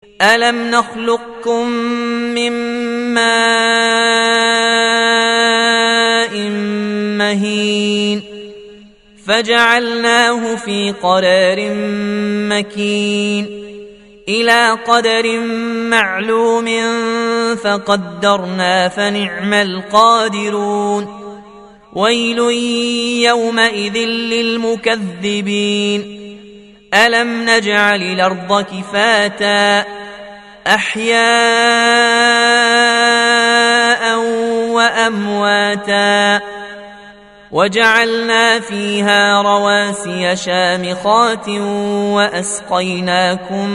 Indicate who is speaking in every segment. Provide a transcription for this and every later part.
Speaker 1: ألم نخلقكم من ماء مهين فجعلناه في قرار مكين إلى قدر معلوم فقدرنا فنعم القادرون ويل يومئذ للمكذبين ألم نجعل الأرض كفاتا أحياء وأمواتا وجعلنا فيها رواسي شامخات وأسقيناكم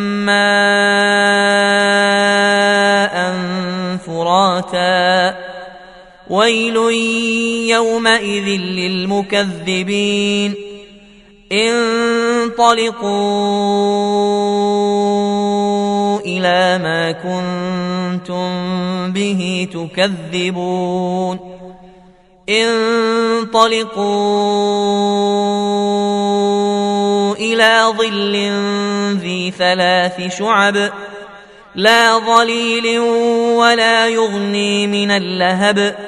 Speaker 1: ماء فراتا ويل يومئذ للمكذبين انطلقوا إلى ما كنتم به تكذبون انطلقوا إلى ظل ذي 3 شعب لا ظليل ولا يغني من اللهب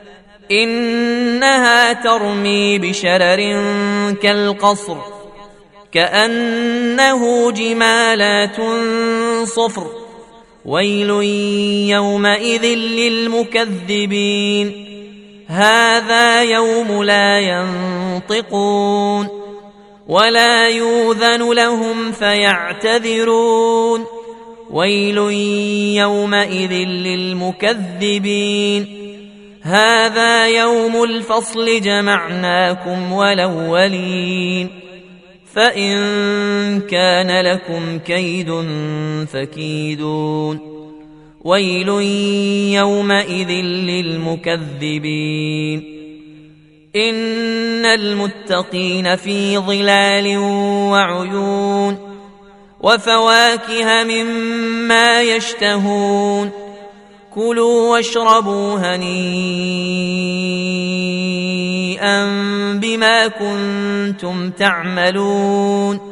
Speaker 1: إنها ترمي بشرر كالقصر كأنه جمالات صفر ويل يومئذ للمكذبين هذا يوم لا ينطقون ولا يؤذن لهم فيعتذرون ويل يومئذ للمكذبين هذا يوم الفصل جمعناكم والأولين فإن كان لكم كيد فكيدون ويل يومئذ للمكذبين إن المتقين في ظلال وعيون وفواكه مما يشتهون كلوا واشربوا هنيئا بما كنتم تعملون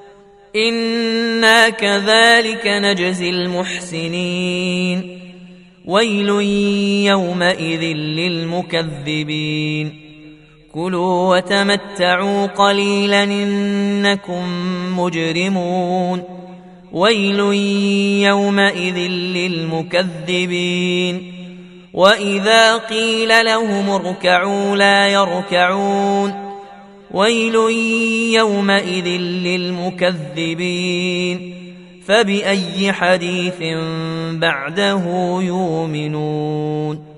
Speaker 1: إنا كذلك نجزي المحسنين ويل يومئذ للمكذبين كلوا وتمتعوا قليلا إنكم مجرمون ويل يومئذ للمكذبين وإذا قيل لهم اركعوا لا يركعون ويل يومئذ للمكذبين فبأي حديث بعده يؤمنون